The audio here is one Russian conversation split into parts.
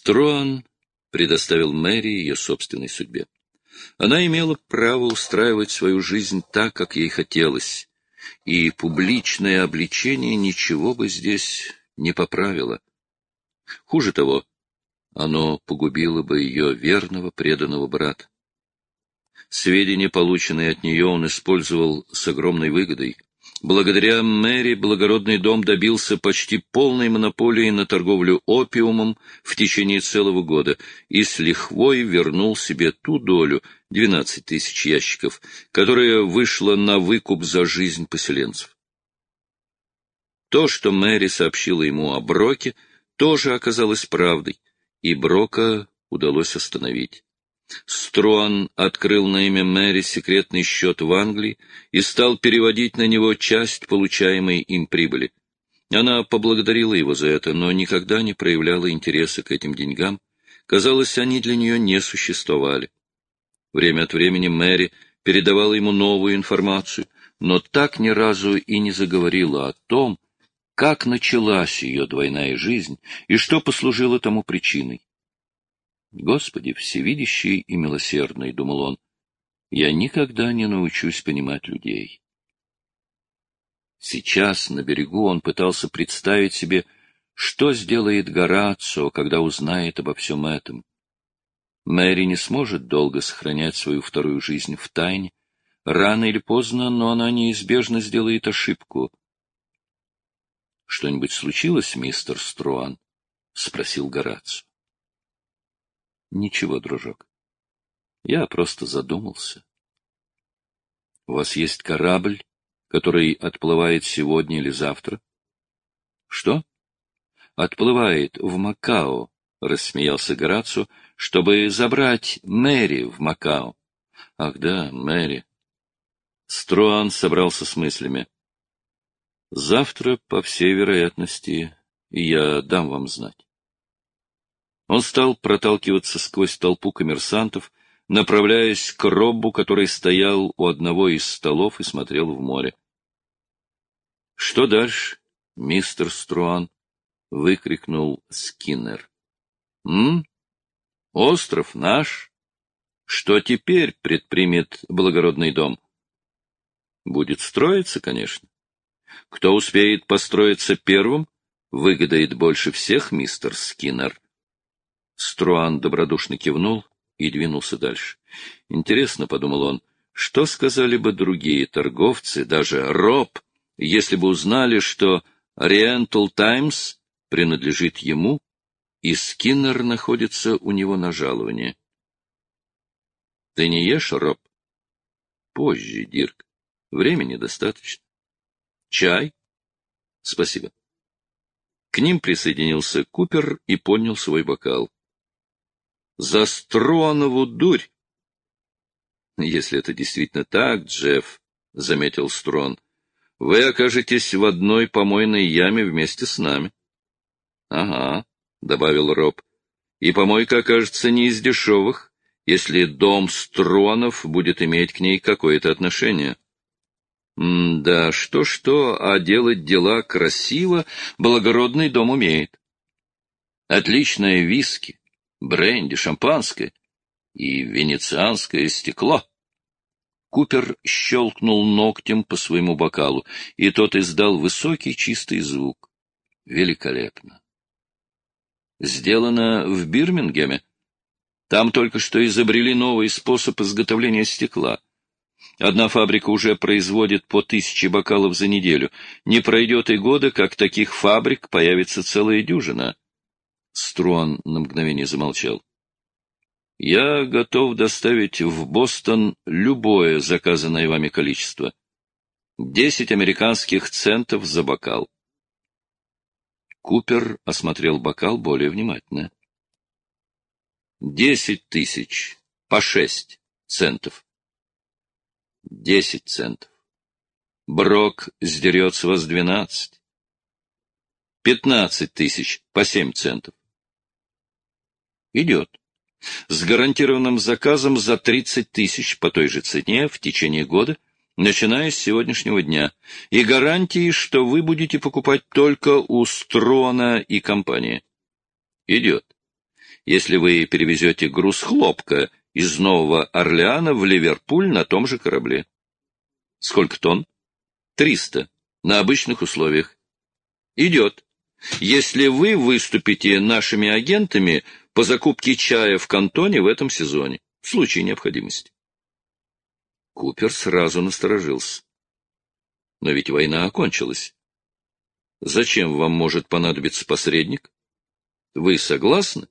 Струан предоставил Мэри ее собственной судьбе. Она имела право устраивать свою жизнь так, как ей хотелось, и публичное обличение ничего бы здесь не поправило. Хуже того, оно погубило бы ее верного, преданного брата. Сведения, полученные от нее, он использовал с огромной выгодой. Благодаря Мэри благородный дом добился почти полной монополии на торговлю опиумом в течение целого года и с лихвой вернул себе ту долю, 12 тысяч ящиков, которая вышла на выкуп за жизнь поселенцев. То, что Мэри сообщила ему о Броке, тоже оказалось правдой, и Брока удалось остановить. Струан открыл на имя Мэри секретный счет в Англии и стал переводить на него часть получаемой им прибыли. Она поблагодарила его за это, но никогда не проявляла интереса к этим деньгам. Казалось, они для нее не существовали. Время от времени Мэри передавала ему новую информацию, но так ни разу и не заговорила о том, как началась ее двойная жизнь и что послужило тому причиной. «Господи, всевидящий и милосердный», — думал он, — «я никогда не научусь понимать людей». Сейчас на берегу он пытался представить себе, что сделает Горацио, когда узнает обо всем этом. Мэри не сможет долго сохранять свою вторую жизнь в тайне. Рано или поздно, но она неизбежно сделает ошибку. — Что-нибудь случилось, мистер Струан? — спросил Горацио. — Ничего, дружок. Я просто задумался. — У вас есть корабль, который отплывает сегодня или завтра? — Что? — Отплывает в Макао, — рассмеялся Горацио, — чтобы забрать Мэри в Макао. — Ах да, Мэри. Струан собрался с мыслями. — Завтра, по всей вероятности, я дам вам знать. Он стал проталкиваться сквозь толпу коммерсантов, направляясь к Роббу, который стоял у одного из столов и смотрел в море. — Что дальше, мистер Струан? — выкрикнул Скиннер. — Остров наш. Что теперь предпримет благородный дом? — Будет строиться, конечно. Кто успеет построиться первым, выгодает больше всех, мистер Скиннер. Струан добродушно кивнул и двинулся дальше. Интересно, — подумал он, — что сказали бы другие торговцы, даже Роб, если бы узнали, что Oriental Times принадлежит ему, и Скиннер находится у него на жаловании. — Ты не ешь, Роб? — Позже, Дирк. Времени достаточно. — Чай? — Спасибо. К ним присоединился Купер и поднял свой бокал. — За Струанову дурь! — Если это действительно так, Джефф, — заметил Струан, — вы окажетесь в одной помойной яме вместе с нами. — Ага, — добавил Роб, — и помойка окажется не из дешевых, если дом Струанов будет иметь к ней какое-то отношение. Да, что-что, а делать дела красиво благородный дом умеет. Отличное виски, бренди, шампанское и венецианское стекло. Купер щелкнул ногтем по своему бокалу, и тот издал высокий чистый звук. Великолепно. Сделано в Бирмингеме. Там только что изобрели новый способ изготовления стекла. Одна фабрика уже производит по 1000 бокалов за неделю. Не пройдет и года, как таких фабрик появится целая дюжина. Струан на мгновение замолчал. Я готов доставить в Бостон любое заказанное вами количество. 10 американских центов за бокал. Купер осмотрел бокал более внимательно. 10 тысяч по 6 центов. 10 центов. Брок сдерет с вас 12. 15 тысяч по 7 центов. Идет. С гарантированным заказом за 30 тысяч по той же цене в течение года, начиная с сегодняшнего дня, и гарантии, что вы будете покупать только у Струана и компании. Идет. если вы перевезете груз хлопка из Нового Орлеана в Ливерпуль на том же корабле. Сколько тонн? 300. На обычных условиях. Идет. Если вы выступите нашими агентами по закупке чая в Кантоне в этом сезоне, в случае необходимости. Купер сразу насторожился. Но ведь война окончилась. Зачем вам может понадобиться посредник? Вы согласны?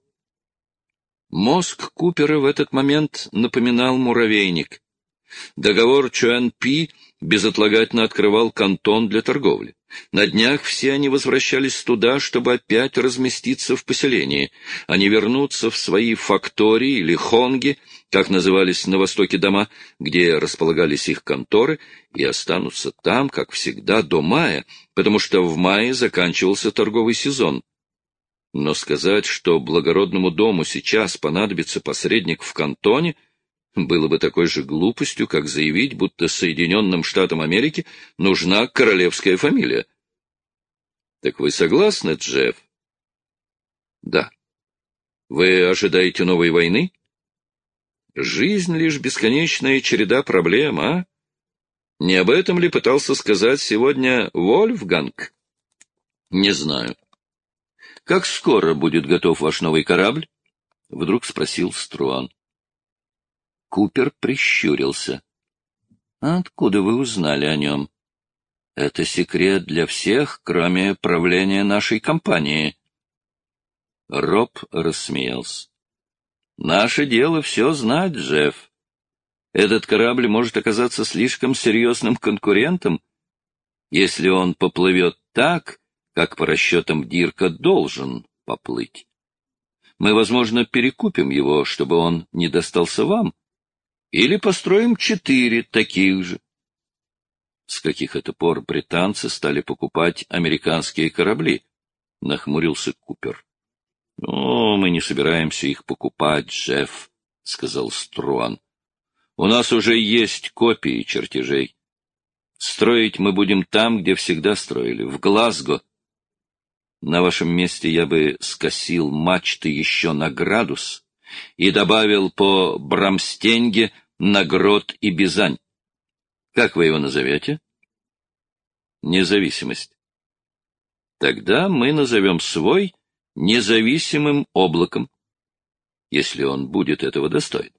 Мозг Купера в этот момент напоминал муравейник. Договор Чуэн-Пи безотлагательно открывал Кантон для торговли. На днях все они возвращались туда, чтобы опять разместиться в поселении. Они вернутся в свои фактории или хонги, как назывались на востоке дома, где располагались их конторы, и останутся там, как всегда, до мая, потому что в мае заканчивался торговый сезон. Но сказать, что благородному дому сейчас понадобится посредник в Кантоне, было бы такой же глупостью, как заявить, будто Соединенным Штатам Америки нужна королевская фамилия. Так вы согласны, Джефф? Да. Вы ожидаете новой войны? Жизнь — лишь бесконечная череда проблем, а? Не об этом ли пытался сказать сегодня Вольфганг? Не знаю. Как скоро будет готов ваш новый корабль? Вдруг спросил Струан. Купер прищурился. Откуда вы узнали о нем? Это секрет для всех, кроме правления нашей компании. Роб рассмеялся. Наше дело все знать, Джефф. Этот корабль может оказаться слишком серьезным конкурентом, если он поплывет так, как по расчетам Дирка должен поплыть. Мы, возможно, перекупим его, чтобы он не достался вам, или построим 4 таких же. С каких это пор британцы стали покупать американские корабли? Нахмурился Купер. — Ну, мы не собираемся их покупать, Джефф, — сказал Струан. — У нас уже есть копии чертежей. Строить мы будем там, где всегда строили, в Глазго. На вашем месте я бы скосил мачты еще на градус и добавил по Брамстенге на Грот и Бизань. Как вы его назовете? Независимость. Тогда мы назовем свой независимым облаком, если он будет этого достоин.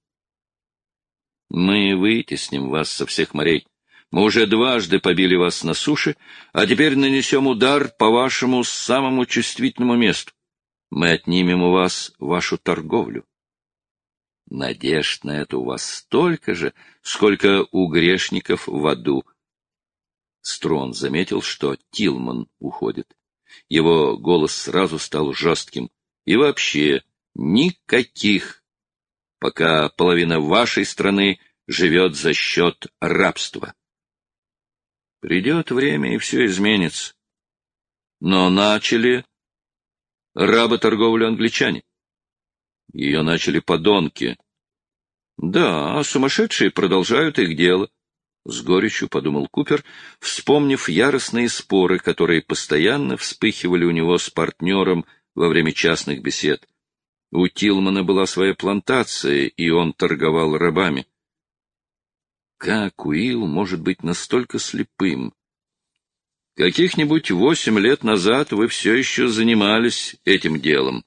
Мы вытесним вас со всех морей. Мы уже дважды побили вас на суше, а теперь нанесем удар по вашему самому чувствительному месту. Мы отнимем у вас вашу торговлю. Надежд на это у вас столько же, сколько у грешников в аду. Строн заметил, что Тилман уходит. Его голос сразу стал жестким. И вообще никаких, пока половина вашей страны живет за счет рабства. Придет время, и все изменится. Но начали работорговлю англичане. Ее начали подонки. Да, а сумасшедшие продолжают их дело. С горечью подумал Купер, вспомнив яростные споры, которые постоянно вспыхивали у него с партнером во время частных бесед. У Тилмана была своя плантация, и он торговал рабами. Как Уилл может быть настолько слепым? Каких-нибудь 8 лет назад вы все еще занимались этим делом.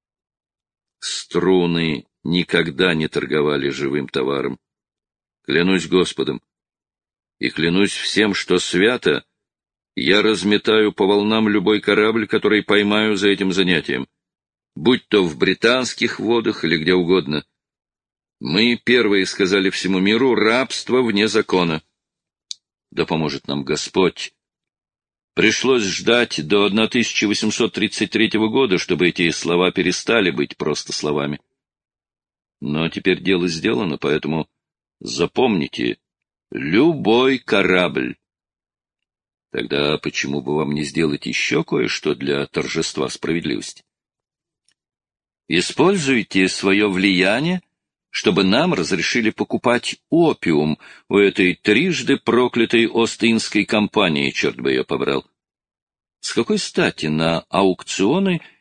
Струны никогда не торговали живым товаром. Клянусь Господом. И клянусь всем, что свято, я разметаю по волнам любой корабль, который поймаю за этим занятием, будь то в британских водах или где угодно. Мы первые сказали всему миру: рабство вне закона. Да поможет нам Господь. Пришлось ждать до 1833 года, чтобы эти слова перестали быть просто словами. Но теперь дело сделано, поэтому запомните: любой корабль. Тогда почему бы вам не сделать еще кое-что для торжества справедливости? Используйте свое влияние, чтобы нам разрешили покупать опиум у этой трижды проклятой Ост-Индской компании, черт бы ее побрал. С какой стати на аукционы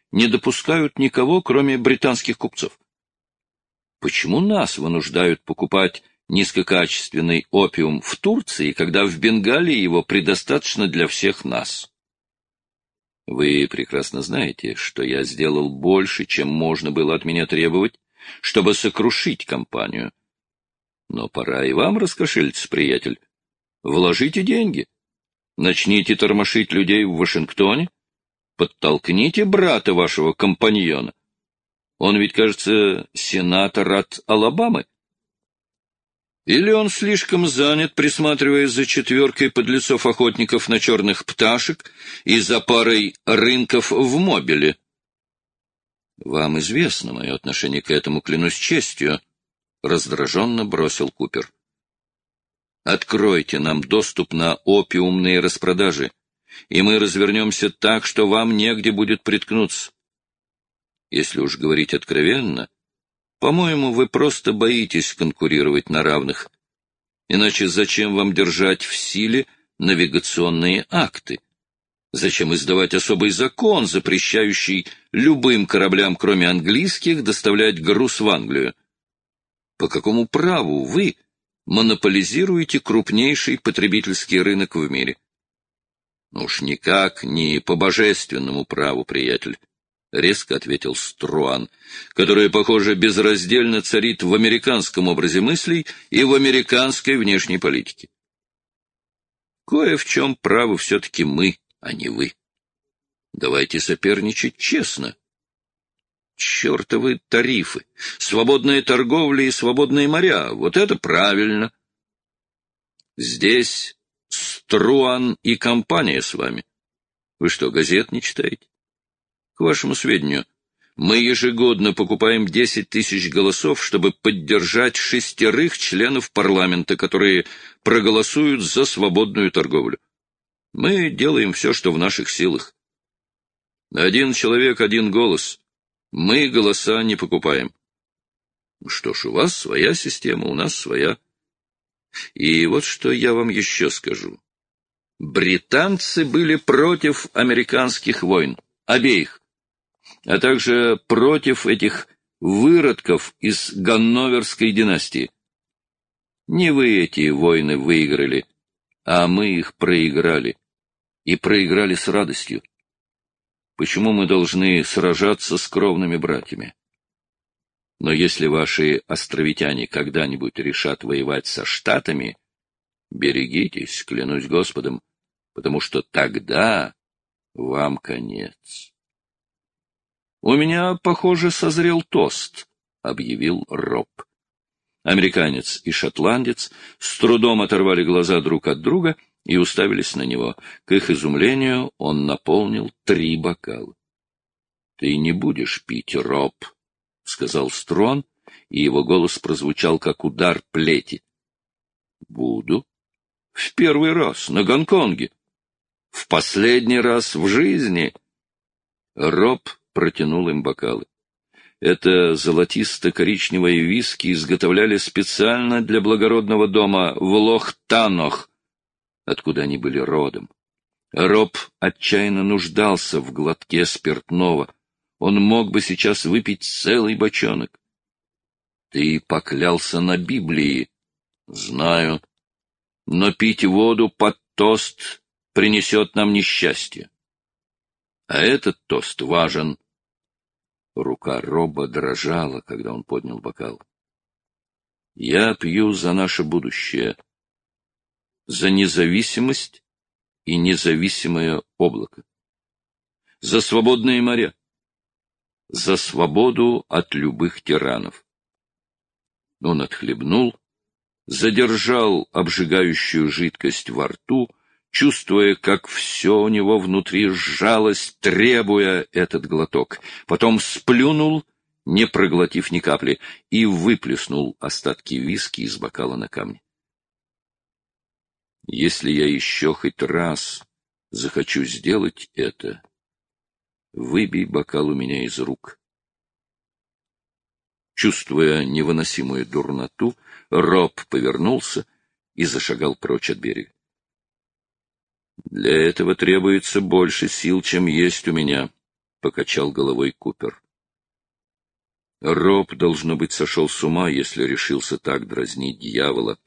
не допускают никого, кроме британских купцов. Почему нас вынуждают покупать низкокачественный опиум в Турции, когда в Бенгалии его предостаточно для всех нас? Вы прекрасно знаете, что я сделал больше, чем можно было от меня требовать, чтобы сокрушить компанию. Но пора и вам раскошелиться, приятель. Вложите деньги. Начните тормошить людей в Вашингтоне. Подтолкните брата вашего компаньона. Он ведь, кажется, сенатор от Алабамы. Или он слишком занят, присматривая за четверкой подлецов-охотников на черных пташек и за парой рынков в Мобиле? Вам известно мое отношение к этому, клянусь честью, — раздраженно бросил Купер. Откройте нам доступ на опиумные распродажи, и мы развернемся так, что вам негде будет приткнуться. Если уж говорить откровенно, по-моему, вы просто боитесь конкурировать на равных. Иначе зачем вам держать в силе навигационные акты? Зачем издавать особый закон, запрещающий любым кораблям, кроме английских, доставлять груз в Англию? По какому праву вы монополизируете крупнейший потребительский рынок в мире? Уж никак не по божественному праву, приятель. — резко ответил Струан, которая, похоже, безраздельно царит в американском образе мыслей и в американской внешней политике. Кое в чем правы все-таки мы, а не вы. Давайте соперничать честно. Чертовы тарифы, свободная торговля и свободные моря — вот это правильно. Здесь Струан и компания с вами. Вы что, газет не читаете? К вашему сведению, мы ежегодно покупаем 10 тысяч голосов, чтобы поддержать 6 членов парламента, которые проголосуют за свободную торговлю. Мы делаем все, что в наших силах. Один человек, один голос. Мы голоса не покупаем. Что ж, у вас своя система, у нас своя. И вот что я вам еще скажу. Британцы были против американских войн, обеих, а также против этих выродков из Ганноверской династии. Не вы эти войны выиграли, а мы их проиграли. И проиграли с радостью. Почему мы должны сражаться с кровными братьями? Но если ваши островитяне когда-нибудь решат воевать со Штатами, берегитесь, клянусь Господом, потому что тогда вам конец. — У меня, похоже, созрел тост, — объявил Роб. Американец и шотландец с трудом оторвали глаза друг от друга и уставились на него. К их изумлению он наполнил 3 бокала. — Ты не будешь пить, Роб, — сказал Струан, и его голос прозвучал, как удар плети. — Буду. В первый раз на Гонконге. В последний раз в жизни. Роб протянул им бокалы. Это золотисто-коричневое виски изготовляли специально для благородного дома в Лох-Танох, откуда они были родом. Роб отчаянно нуждался в глотке спиртного. Он мог бы сейчас выпить целый бочонок. — Ты поклялся на Библии. — Знаю. Но пить воду под тост принесет нам несчастье. А этот тост важен. Рука Роба дрожала, когда он поднял бокал. Я пью за наше будущее, за независимость и независимое облако, за свободные моря, за свободу от любых тиранов. Он отхлебнул, задержал обжигающую жидкость во рту, чувствуя, как все у него внутри сжалось, требуя этот глоток. Потом сплюнул, не проглотив ни капли, и выплеснул остатки виски из бокала на камни. Если я еще хоть раз захочу сделать это, выбей бокал у меня из рук. Чувствуя невыносимую дурноту, Роб повернулся и зашагал прочь от берега. Для этого требуется больше сил, чем есть у меня, — покачал головой Купер. Роб, должно быть, сошел с ума, если решился так дразнить дьявола.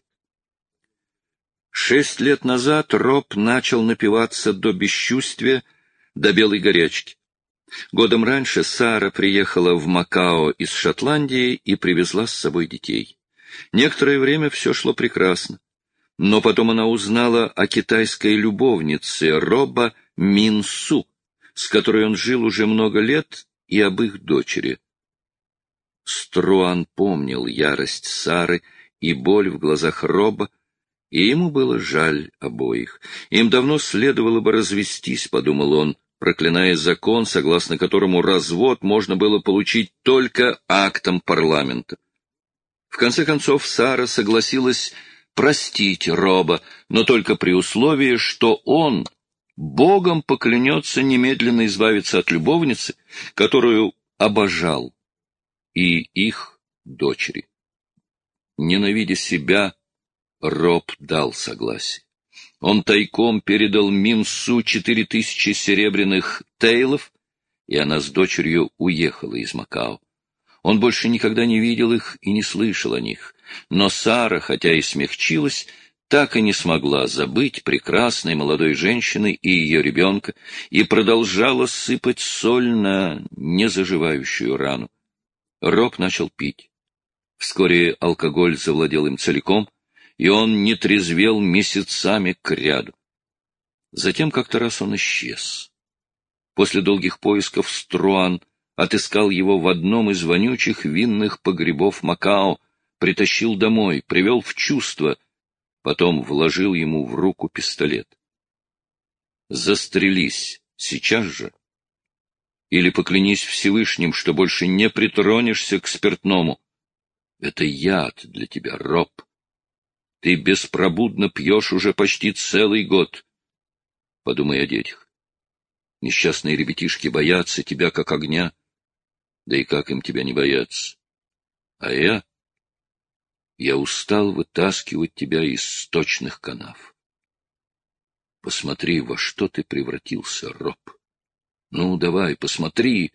6 лет назад Роб начал напиваться до бесчувствия, до белой горячки. Годом раньше Сара приехала в Макао из Шотландии и привезла с собой детей. Некоторое время все шло прекрасно, но потом она узнала о китайской любовнице Роба Минсу, с которой он жил уже много лет, и об их дочери. Струан помнил ярость Сары и боль в глазах Роба, и ему было жаль обоих. Им давно следовало бы развестись, подумал он, проклиная закон, согласно которому развод можно было получить только актом парламента. В конце концов, Сара согласилась простить Роба, но только при условии, что он Богом поклянется немедленно избавиться от любовницы, которую обожал, и их дочери. Ненавидя себя, Роб дал согласие. Он тайком передал Минсу 4000 серебряных тейлов, и она с дочерью уехала из Макао. Он больше никогда не видел их и не слышал о них. Но Сара, хотя и смягчилась, так и не смогла забыть прекрасной молодой женщины и ее ребенка и продолжала сыпать соль на незаживающую рану. Роб начал пить. Вскоре алкоголь завладел им целиком, и он не трезвел месяцами кряду. Затем как-то раз он исчез. После долгих поисков Струан отыскал его в одном из вонючих винных погребов Макао, притащил домой, привел в чувство, потом вложил ему в руку пистолет. «Застрелись сейчас же, или поклянись Всевышним, что больше не притронешься к спиртному. Это яд для тебя, Роб. Ты беспробудно пьешь уже почти целый год. Подумай о детях. Несчастные ребятишки боятся тебя, как огня. Да и как им тебя не бояться? А я устал вытаскивать тебя из сточных канав. Посмотри, во что ты превратился, Роб. Ну, давай, посмотри.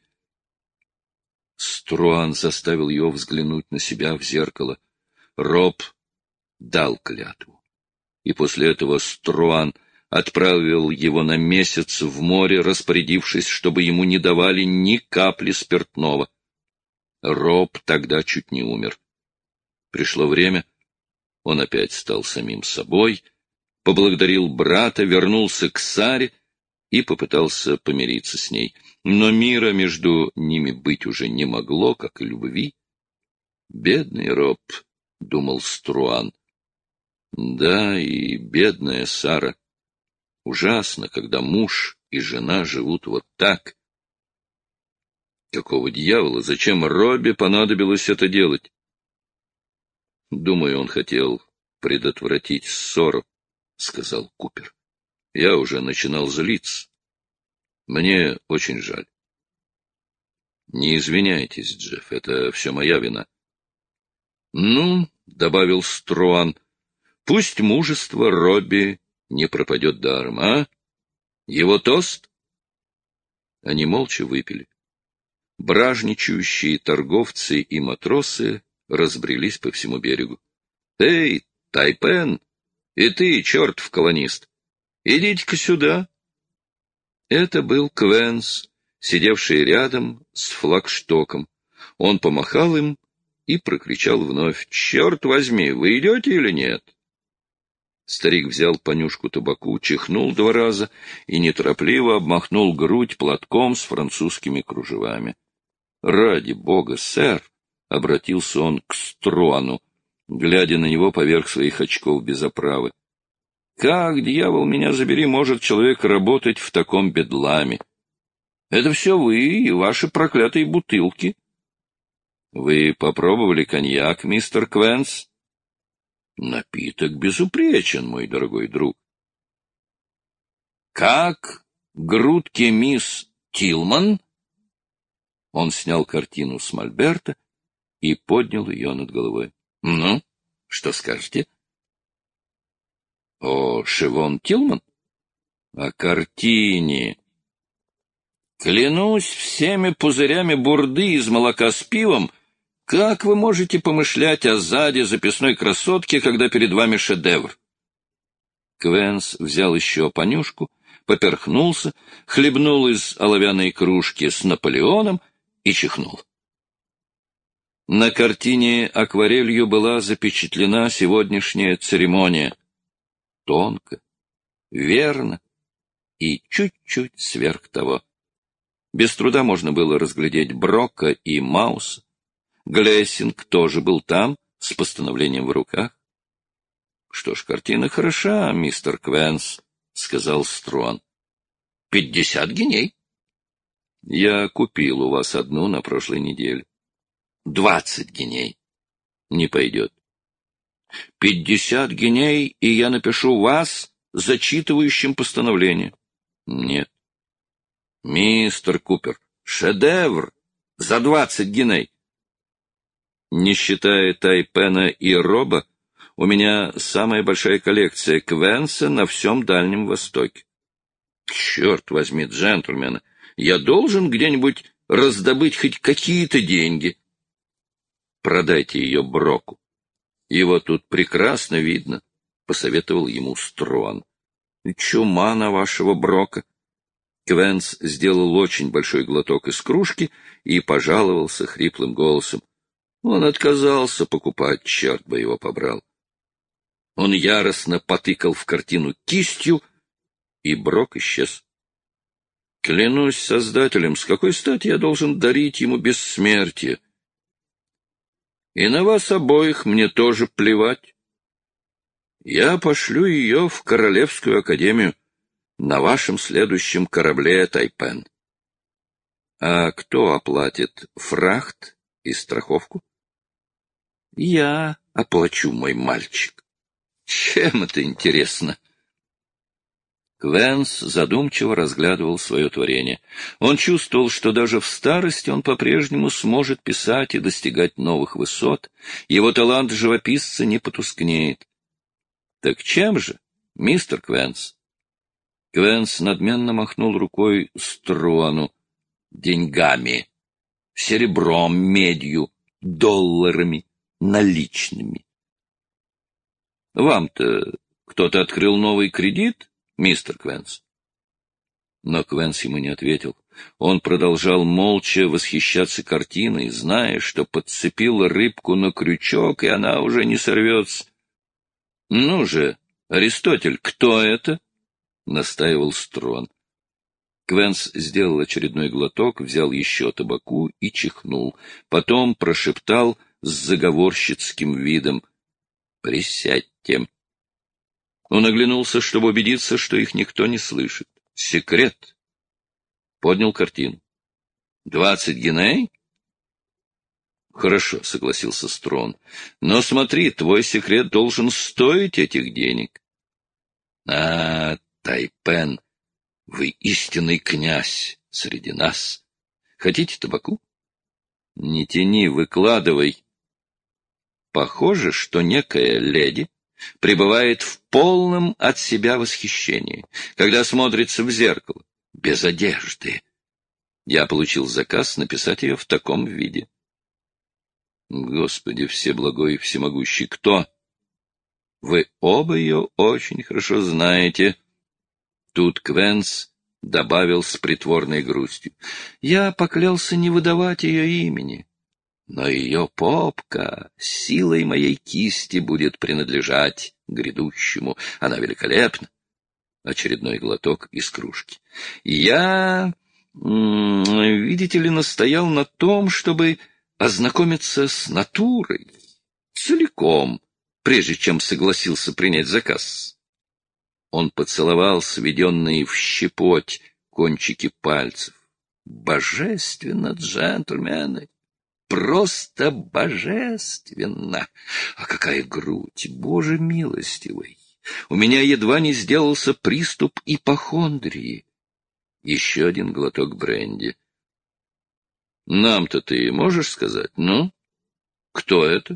Струан заставил его взглянуть на себя в зеркало. Роб дал клятву. И после этого Струан отправил его на месяц в море, распорядившись, чтобы ему не давали ни капли спиртного. Роб тогда чуть не умер. Пришло время, он опять стал самим собой, поблагодарил брата, вернулся к Саре и попытался помириться с ней. Но мира между ними быть уже не могло, как и любви. «Бедный Роб», — думал Струан. Да, и бедная Сара. Ужасно, когда муж и жена живут вот так. Какого дьявола? Зачем Робби понадобилось это делать? Думаю, он хотел предотвратить ссору, — сказал Купер. Я уже начинал злиться. Мне очень жаль. Не извиняйтесь, Джефф, это все моя вина. Ну, — добавил Струан, — пусть мужество Робби не пропадет даром, а? Его тост? Они молча выпили. Бражничающие торговцы и матросы разбрелись по всему берегу. — Эй, Тайпен, и ты, чертов колонист, идите-ка сюда. Это был Квенс, сидевший рядом с флагштоком. Он помахал им и прокричал вновь: «Черт возьми, вы идете или нет?» Старик взял понюшку табаку, чихнул 2 раза и неторопливо обмахнул грудь платком с французскими кружевами. «Ради бога, сэр!» — обратился он к Струану, глядя на него поверх своих очков без оправы. «Как, дьявол, меня забери, может человек работать в таком бедламе? Это все вы и ваши проклятые бутылки». «Вы попробовали коньяк, мистер Квенс?» «Напиток безупречен, мой дорогой друг». «Как грудки мисс Тилман?» Он снял картину с мольберта и поднял ее над головой. «Ну, что скажете?» «О, Шевон Тилман?» «О картине». Клянусь всеми пузырями бурды из молока с пивом, как вы можете помышлять о заде записной красотки, когда перед вами шедевр? Квенс взял еще понюшку, поперхнулся, хлебнул из оловянной кружки с Наполеоном и чихнул. На картине акварелью была запечатлена сегодняшняя церемония. Тонко, верно и чуть-чуть сверх того. Без труда можно было разглядеть Брока и Мауса. Глессинг тоже был там, с постановлением в руках. — Что ж, картина хороша, мистер Квенс, — сказал Струан. — 50 гиней. — Я купил у вас одну на прошлой неделе. 20 гиней. Не пойдет. 50 гиней, и я напишу вас зачитывающим постановление. Нет. Мистер Купер, шедевр за 20 гиней. Не считая Тайпена и Роба, у меня самая большая коллекция Квенса на всем Дальнем Востоке. Черт возьми, джентльмены, я должен где-нибудь раздобыть хоть какие-то деньги. Продайте ее Броку. Его тут прекрасно видно, — посоветовал ему Струан. Чума на вашего Брока. Квенс сделал очень большой глоток из кружки и пожаловался хриплым голосом. Он отказался покупать, черт бы его побрал. Он яростно потыкал в картину кистью, и Брок исчез. Клянусь Создателем, с какой стати я должен дарить ему бессмертие? И на вас обоих мне тоже плевать. Я пошлю ее в Королевскую академию на вашем следующем корабле, Тайпен. А кто оплатит фрахт и страховку? Я оплачу, мой мальчик. Чем это интересно? Квенс задумчиво разглядывал свое творение. Он чувствовал, что даже в старости он по-прежнему сможет писать и достигать новых высот. Его талант живописца не потускнеет. Так чем же, мистер Квенс? Квенс надменно махнул рукой Струану. Деньгами, серебром, медью, долларами, наличными. Вам-то кто-то открыл новый кредит, мистер Квенс? Но Квенс ему не ответил. Он продолжал молча восхищаться картиной, зная, что подцепил рыбку на крючок, и она уже не сорвется. — Ну же, Аристотель, кто это? — настаивал Струан. Квенс сделал очередной глоток, взял еще табаку и чихнул. Потом прошептал с заговорщицким видом: «Присядьте». Он оглянулся, чтобы убедиться, что их никто не слышит. «Секрет». Поднял картину. 20 гиней? Хорошо, согласился Строн. Но смотри, твой секрет должен стоить этих денег. А, Тайпен, вы истинный князь среди нас. Хотите табаку? Не тяни, выкладывай. Похоже, что некая леди пребывает в полном от себя восхищении, когда смотрится в зеркало, без одежды. Я получил заказ написать ее в таком виде. Господи, всеблагой и всемогущий, кто? Вы оба ее очень хорошо знаете. Тут Квенс добавил с притворной грустью. Я поклялся не выдавать ее имени, но ее попка силой моей кисти будет принадлежать грядущему. Она великолепна. Очередной глоток из кружки. Я, видите ли, настоял на том, чтобы ознакомиться с натурой целиком, прежде чем согласился принять заказ. Он поцеловал сведенные в щепоть кончики пальцев. Божественно, джентльмены! Просто божественно! А какая грудь, Боже милостивый! У меня едва не сделался приступ ипохондрии. Еще один глоток бренди. Нам-то ты можешь сказать, ну? Кто это?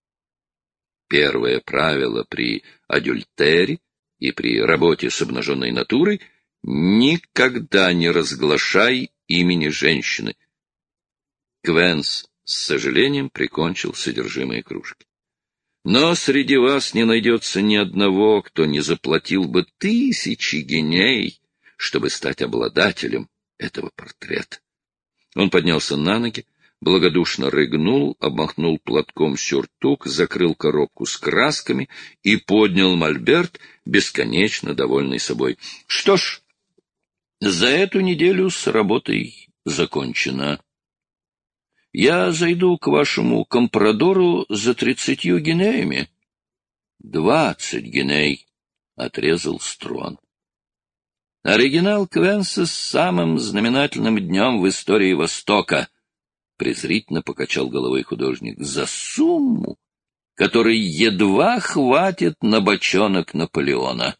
Первое правило при адюльтере и при работе с обнаженной натурой — никогда не разглашай имени женщины. Квенс с сожалением прикончил содержимое кружки. Но среди вас не найдется ни одного, кто не заплатил бы 1000 гиней, чтобы стать обладателем этого портрета. Он поднялся на ноги, благодушно рыгнул, обмахнул платком сюртук, закрыл коробку с красками и поднял мольберт, бесконечно довольный собой. — Что ж, за эту неделю с работой закончено. Я зайду к вашему компрадору за 30 гинеями. 20 гиней, — отрезал Струан. Оригинал Квенса с самым знаменательным днем в истории Востока, — презрительно покачал головой художник, — за сумму, которой едва хватит на бочонок Наполеона.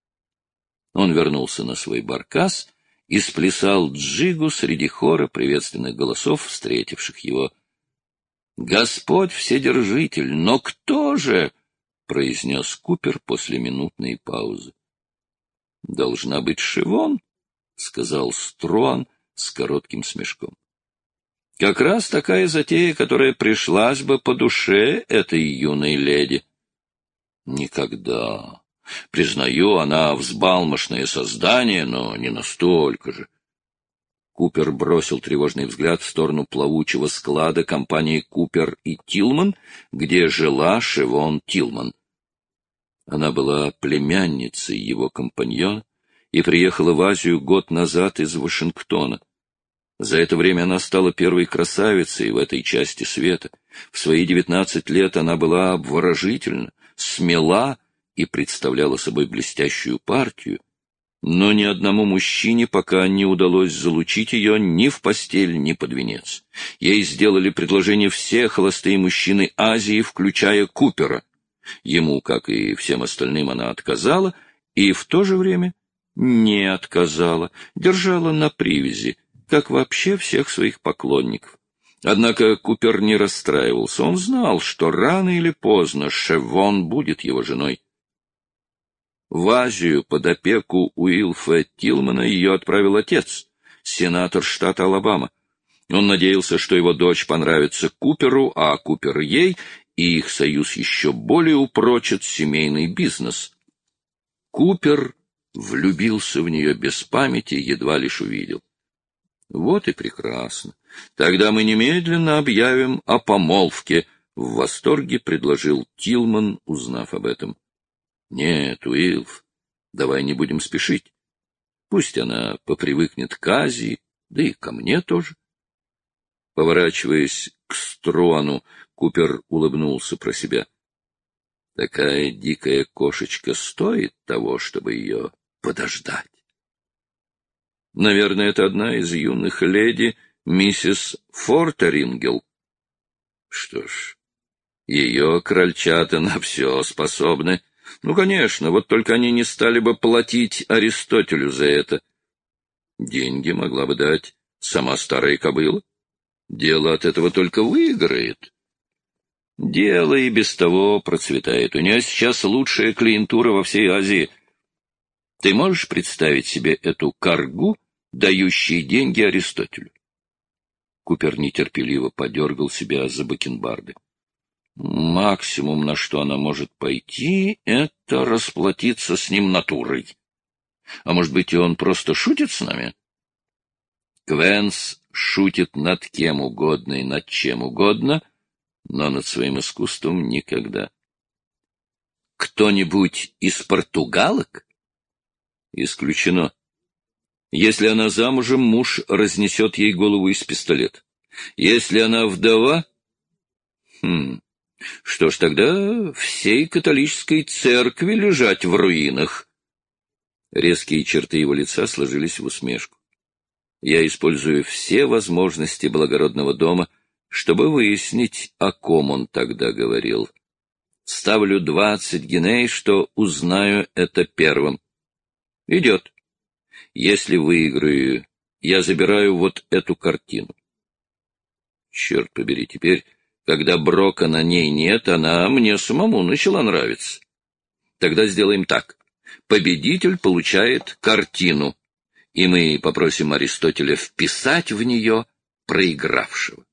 Он вернулся на свой баркас и сплясал джигу среди хора приветственных голосов, встретивших его. — Господь Вседержитель, но кто же? — произнес Купер после минутной паузы. — Должна быть Шевон, — сказал Струан с коротким смешком. — Как раз такая затея, которая пришлась бы по душе этой юной леди. — Никогда. Признаю, она взбалмошное создание, но не настолько же. Купер бросил тревожный взгляд в сторону плавучего склада компании «Купер и Тилман», где жила Шевон Тилман. Она была племянницей его компаньона и приехала в Азию год назад из Вашингтона. За это время она стала первой красавицей в этой части света. В свои 19 лет она была обворожительна, смела и представляла собой блестящую партию, но ни одному мужчине пока не удалось залучить ее ни в постель, ни под венец. Ей сделали предложение все холостые мужчины Азии, включая Купера. Ему, как и всем остальным, она отказала, и в то же время не отказала, держала на привязи, как вообще всех своих поклонников. Однако Купер не расстраивался, он знал, что рано или поздно Шевон будет его женой. В Азию под опеку Уилфа Тилмана ее отправил отец, сенатор штата Алабама. Он надеялся, что его дочь понравится Куперу, а Купер ей, и их союз еще более упрочит семейный бизнес. Купер влюбился в нее без памяти, едва лишь увидел. Вот и прекрасно. Тогда мы немедленно объявим о помолвке, — в восторге предложил Тилман, узнав об этом. Нет, Уилф, давай не будем спешить. Пусть она попривыкнет к Азии, да и ко мне тоже. Поворачиваясь к Струану, Купер улыбнулся про себя. Такая дикая кошечка стоит того, чтобы ее подождать. Наверное, это одна из юных леди, миссис Фортерингел. Что ж, ее крольчата на все способны. Ну, конечно, вот только они не стали бы платить Аристотелю за это. Деньги могла бы дать сама старая кобыла. Дело от этого только выиграет. Дело и без того процветает. У нее сейчас лучшая клиентура во всей Азии. Ты можешь представить себе эту каргу, дающую деньги Аристотелю? Купер нетерпеливо подергал себя за бакенбарды. Максимум, на что она может пойти, это расплатиться с ним натурой. А может быть, и он просто шутит с нами? Квенс шутит над кем угодно и над чем угодно, но над своим искусством никогда. Кто-нибудь из португалок? Исключено. Если она замужем, муж разнесет ей голову из пистолета. Если она вдова... Что ж, тогда всей католической церкви лежать в руинах. Резкие черты его лица сложились в усмешку. Я использую все возможности благородного дома, чтобы выяснить, о ком он тогда говорил. Ставлю 20 гиней, что узнаю это первым. Идет. Если выиграю, я забираю вот эту картину. Черт побери, теперь, когда брока на ней нет, она мне самому начала нравиться. Тогда сделаем так. Победитель получает картину. и мы попросим Аристотеля вписать в нее проигравшего.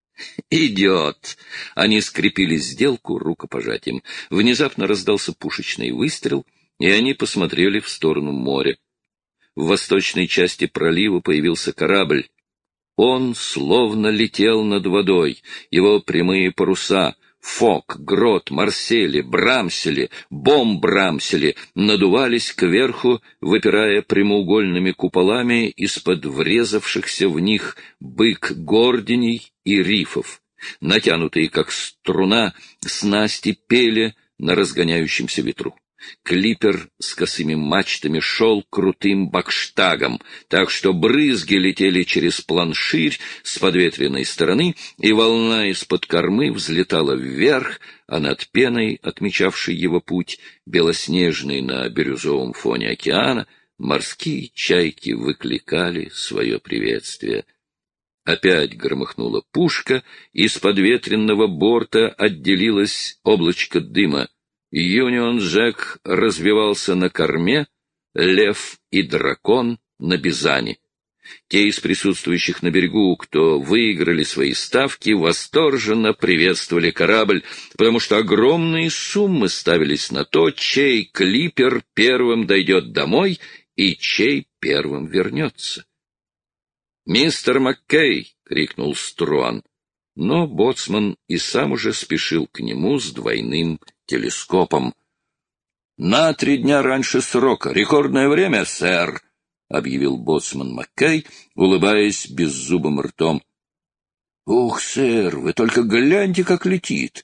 Идет. Они скрепили сделку рукопожатием. Внезапно раздался пушечный выстрел, и они посмотрели в сторону моря. В восточной части пролива появился корабль. Он словно летел над водой. Его прямые паруса — Фок, Грот, Марсели, Брамсели, Бомбрамсели — надувались кверху, выпирая прямоугольными куполами из-под врезавшихся в них бык-гординей и рифов. Натянутые, как струна, снасти пели на разгоняющемся ветру. Клипер с косыми мачтами шел крутым бакштагом, так что брызги летели через планширь с подветренной стороны, и волна из-под кормы взлетала вверх, а над пеной, отмечавшей его путь, белоснежной на бирюзовом фоне океана, морские чайки выкликали свое приветствие. Опять громыхнула пушка, из подветренного борта отделилось облачко дыма. Юнион Джек развивался на корме, лев и дракон на бизане. Те из присутствующих на берегу, кто выиграли свои ставки, восторженно приветствовали корабль, потому что огромные суммы ставились на то, чей клипер первым дойдет домой и чей первым вернется. «Мистер Маккей!» — крикнул Струан, но боцман и сам уже спешил к нему с двойным телескопом. «На 3 дня раньше срока. Рекордное время, сэр!» — объявил боцман Маккей, улыбаясь беззубым ртом. «Ух, сэр, вы только гляньте, как летит!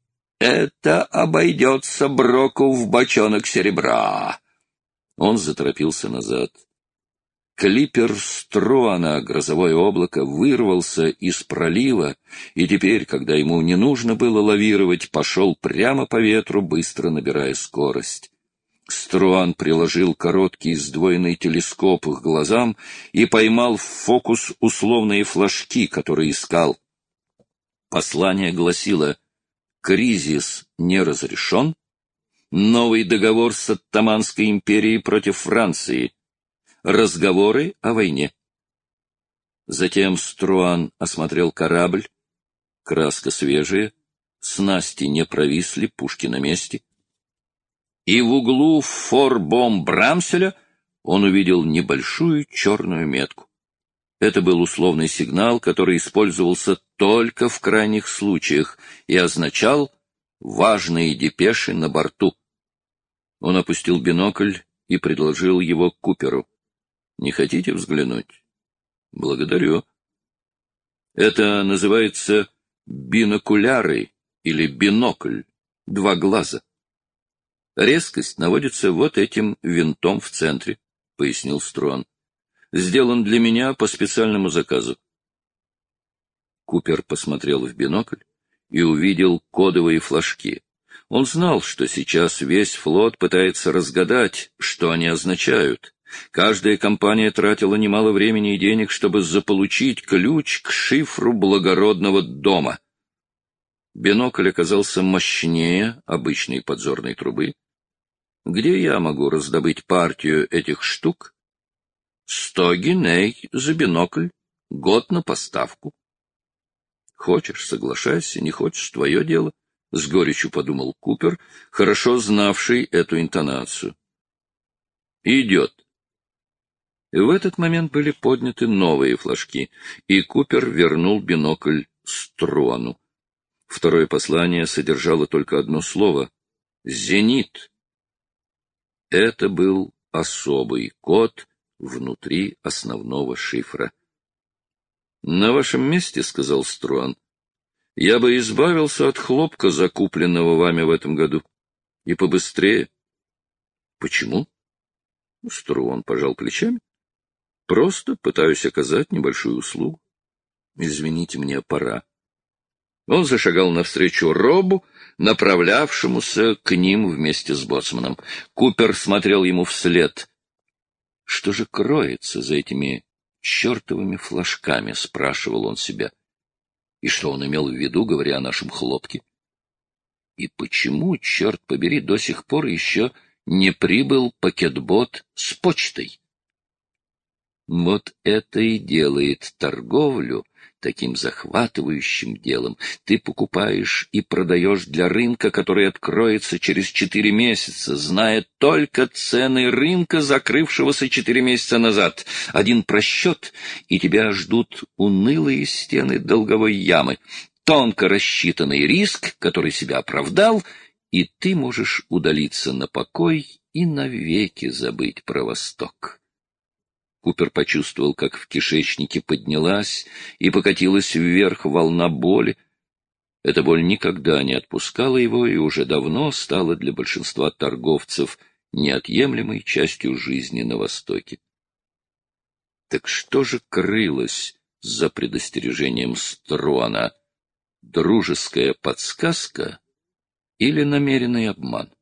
Это обойдется Броку в бочонок серебра!» Он заторопился назад. Клипер Струана, грозовое облако, вырвался из пролива, и теперь, когда ему не нужно было лавировать, пошел прямо по ветру, быстро набирая скорость. Струан приложил короткий сдвоенный телескоп к глазам и поймал в фокус условные флажки, которые искал. Послание гласило: «Кризис не разрешен. Новый договор с Оттоманской империей против Франции. Разговоры о войне». Затем Струан осмотрел корабль. Краска свежая, снасти не провисли, пушки на месте. И в углу фор-бом-брамселя он увидел небольшую черную метку. Это был условный сигнал, который использовался только в крайних случаях и означал важные депеши на борту. Он опустил бинокль и предложил его Куперу. «Не хотите взглянуть?» «Благодарю». «Это называется бинокуляры или бинокль, 2 глаза. Резкость наводится вот этим винтом в центре», — пояснил Струан. «Сделан для меня по специальному заказу». Купер посмотрел в бинокль и увидел кодовые флажки. Он знал, что сейчас весь флот пытается разгадать, что они означают. Каждая компания тратила немало времени и денег, чтобы заполучить ключ к шифру благородного дома. Бинокль оказался мощнее обычной подзорной трубы. Где я могу раздобыть партию этих штук? 100 гиней за бинокль, год на поставку. Хочешь — соглашайся, не хочешь — твое дело, — с горечью подумал Купер, хорошо знавший эту интонацию. Идет. И в этот момент были подняты новые флажки, и Купер вернул бинокль Струану. Второе послание содержало только одно слово — «Зенит». Это был особый код внутри основного шифра. «На вашем месте, — сказал Струан, — я бы избавился от хлопка, закупленного вами в этом году. И побыстрее». «Почему?» Струан пожал плечами. «Просто пытаюсь оказать небольшую услугу. Извините, мне пора». Он зашагал навстречу Робу, направлявшемуся к ним вместе с боцманом. Купер смотрел ему вслед. «Что же кроется за этими чертовыми флажками?» — спрашивал он себя. И что он имел в виду, говоря о нашем хлопке? И почему, черт побери, до сих пор еще не прибыл пакетбот с почтой? Вот это и делает торговлю таким захватывающим делом. Ты покупаешь и продаешь для рынка, который откроется через 4 месяца, зная только цены рынка, закрывшегося 4 месяца назад. Один просчет, и тебя ждут унылые стены долговой ямы, тонко рассчитанный риск, который себя оправдал, и ты можешь удалиться на покой и навеки забыть про Восток. Купер почувствовал, как в кишечнике поднялась и покатилась вверх волна боли. Эта боль никогда не отпускала его и уже давно стала для большинства торговцев неотъемлемой частью жизни на Востоке. Так что же крылось за предостережением Струана? Дружеская подсказка или намеренный обман?